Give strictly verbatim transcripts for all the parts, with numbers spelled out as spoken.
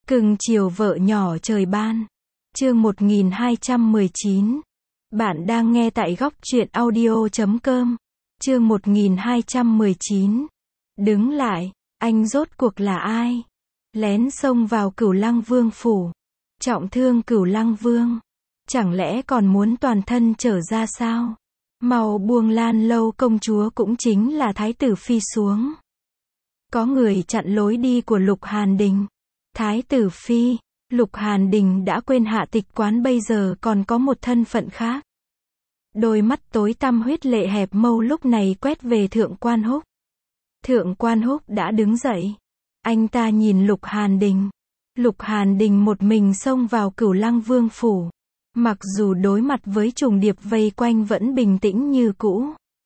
Cưng chiều vợ nhỏ trời ban. Chương một nghìn hai trăm mười chín. Bạn đang nghe tại góc truyện audio chấm com. Chương một nghìn hai trăm mười chín. Đứng lại, anh rốt cuộc là ai? Lén xông vào Cửu Lăng Vương phủ. Trọng thương Cửu Lăng Vương. Chẳng lẽ còn muốn toàn thân trở ra sao? Mau buông Lan Lâu công chúa cũng chính là thái tử phi xuống. Có người chặn lối đi của Lục Hàn Đình. Thái tử phi, Lục Hàn Đình đã quên Hạ Tịch Quán bây giờ còn có một thân phận khác. Đôi mắt tối tăm huyết lệ hẹp mâu lúc này quét về Thượng Quan Húc. Thượng Quan Húc đã đứng dậy. Anh ta nhìn Lục Hàn Đình. Lục Hàn Đình một mình xông vào Cửu Lăng Vương phủ. Mặc dù đối mặt với trùng điệp vây quanh vẫn bình tĩnh như cũ.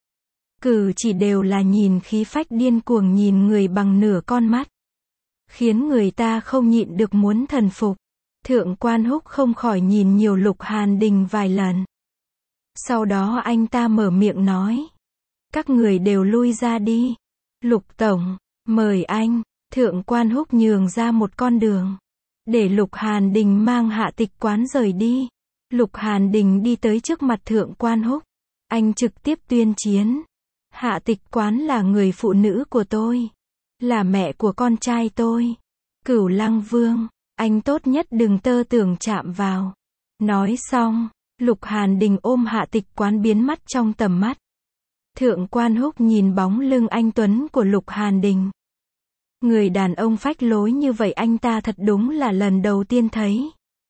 Cử chỉ đều là nhìn khí phách điên cuồng nhìn người bằng nửa con mắt. Khiến người ta không nhịn được muốn thần phục. Thượng Quan Húc không khỏi nhìn nhiều Lục Hàn Đình vài lần. Sau đó anh ta mở miệng nói. Các người đều lui ra đi. Lục Tổng, mời anh. Thượng Quan Húc nhường ra một con đường. Để Lục Hàn Đình mang Hạ Tịch Quán rời đi. Lục Hàn Đình đi tới trước mặt Thượng Quan Húc. Anh trực tiếp tuyên chiến. Hạ Tịch Quán là người phụ nữ của tôi. Là mẹ của con trai tôi. Cửu Lăng Vương, anh tốt nhất đừng tơ tưởng chạm vào. Nói xong, Lục Hàn Đình ôm Hạ Tịch Quán biến mất trong tầm mắt. Thượng Quan Húc nhìn bóng lưng anh tuấn của Lục Hàn Đình. Người đàn ông phách lối như vậy anh ta thật đúng là lần đầu tiên thấy.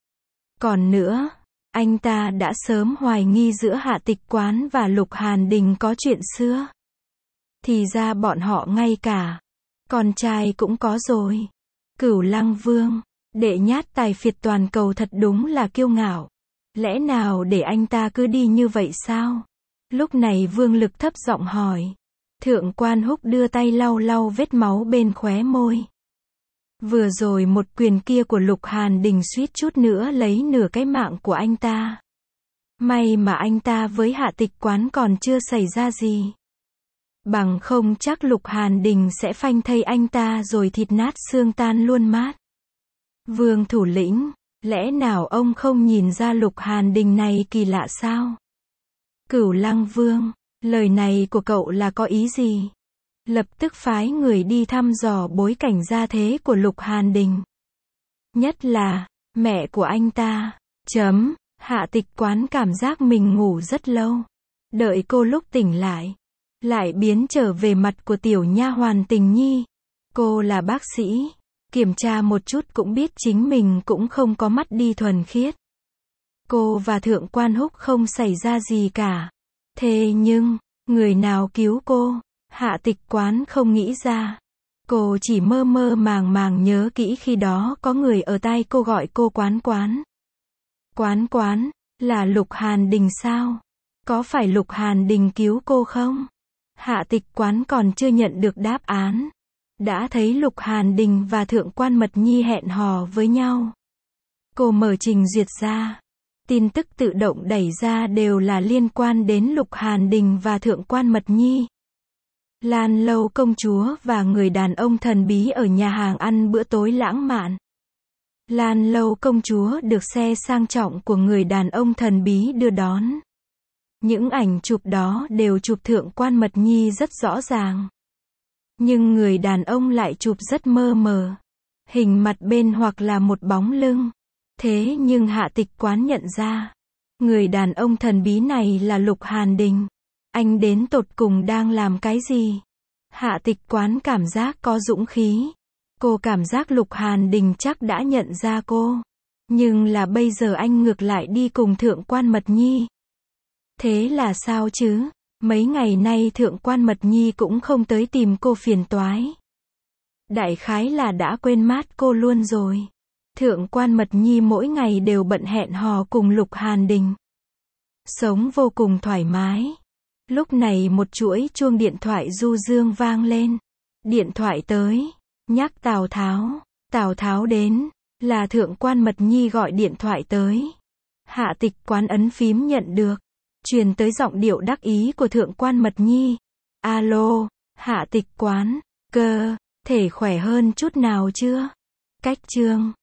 Còn nữa, anh ta đã sớm hoài nghi giữa Hạ Tịch Quán và Lục Hàn Đình có chuyện xưa. Thì ra bọn họ ngay cả con trai cũng có rồi. Cửu Lăng Vương, đệ nhát tài phiệt toàn cầu thật đúng là kiêu ngạo. Lẽ nào để anh ta cứ đi như vậy sao? Lúc này Vương Lực thấp giọng hỏi. Thượng Quan Húc đưa tay lau lau vết máu bên khóe môi. Vừa rồi một quyền kia của Lục Hàn Đình suýt chút nữa lấy nửa cái mạng của anh ta. May mà anh ta với Hạ Tịch Quán còn chưa xảy ra gì. Bằng không chắc Lục Hàn Đình sẽ phanh thây anh ta rồi thịt nát xương tan luôn mát. Vương thủ lĩnh, lẽ nào ông không nhìn ra Lục Hàn Đình này kỳ lạ sao? Cửu Lăng Vương, lời này của cậu là có ý gì? Lập tức phái người đi thăm dò bối cảnh gia thế của Lục Hàn Đình. Nhất là, mẹ của anh ta. Chấm, Hạ Tịch Quán cảm giác mình ngủ rất lâu. Đợi cô lúc tỉnh lại. Lại biến trở về mặt của tiểu nha hoàn Tình Nhi. Cô là bác sĩ. Kiểm tra một chút cũng biết chính mình cũng không có mắt đi thuần khiết. Cô và Thượng Quan Húc không xảy ra gì cả. Thế nhưng, người nào cứu cô? Hạ Tịch Quán không nghĩ ra. Cô chỉ mơ mơ màng màng nhớ kỹ khi đó có người ở tai cô gọi cô Quán Quán. Quán Quán, là Lục Hàn Đình sao? Có phải Lục Hàn Đình cứu cô không? Hạ Tịch Quán còn chưa nhận được đáp án. Đã thấy Lục Hàn Đình và Thượng Quan Mật Nhi hẹn hò với nhau. Cô mở trình duyệt ra. Tin tức tự động đẩy ra đều là liên quan đến Lục Hàn Đình và Thượng Quan Mật Nhi. Lan Lâu công chúa và người đàn ông thần bí ở nhà hàng ăn bữa tối lãng mạn. Lan Lâu công chúa được xe sang trọng của người đàn ông thần bí đưa đón. Những ảnh chụp đó đều chụp Thượng Quan Mật Nhi rất rõ ràng. Nhưng người đàn ông lại chụp rất mơ mờ. Hình mặt bên hoặc là một bóng lưng. Thế nhưng Hạ Tịch Quán nhận ra. Người đàn ông thần bí này là Lục Hàn Đình. Anh đến tột cùng đang làm cái gì? Hạ Tịch Quán cảm giác có dũng khí. Cô cảm giác Lục Hàn Đình chắc đã nhận ra cô. Nhưng là bây giờ anh ngược lại đi cùng Thượng Quan Mật Nhi. Thế là sao chứ? Mấy ngày nay Thượng Quan Mật Nhi cũng không tới tìm cô phiền toái. Đại khái là đã quên mát cô luôn rồi. Thượng Quan Mật Nhi mỗi ngày đều bận hẹn hò cùng Lục Hàn Đình. Sống vô cùng thoải mái. Lúc này một chuỗi chuông điện thoại du dương vang lên. Điện thoại tới. Nhắc Tào Tháo. Tào Tháo đến. Là Thượng Quan Mật Nhi gọi điện thoại tới. Hạ Tịch Quán ấn phím nhận được. Truyền tới giọng điệu đắc ý của Thượng Quan Mật Nhi. Alo, Hạ Tịch Quán, cơ, thể khỏe hơn chút nào chưa? Cách chương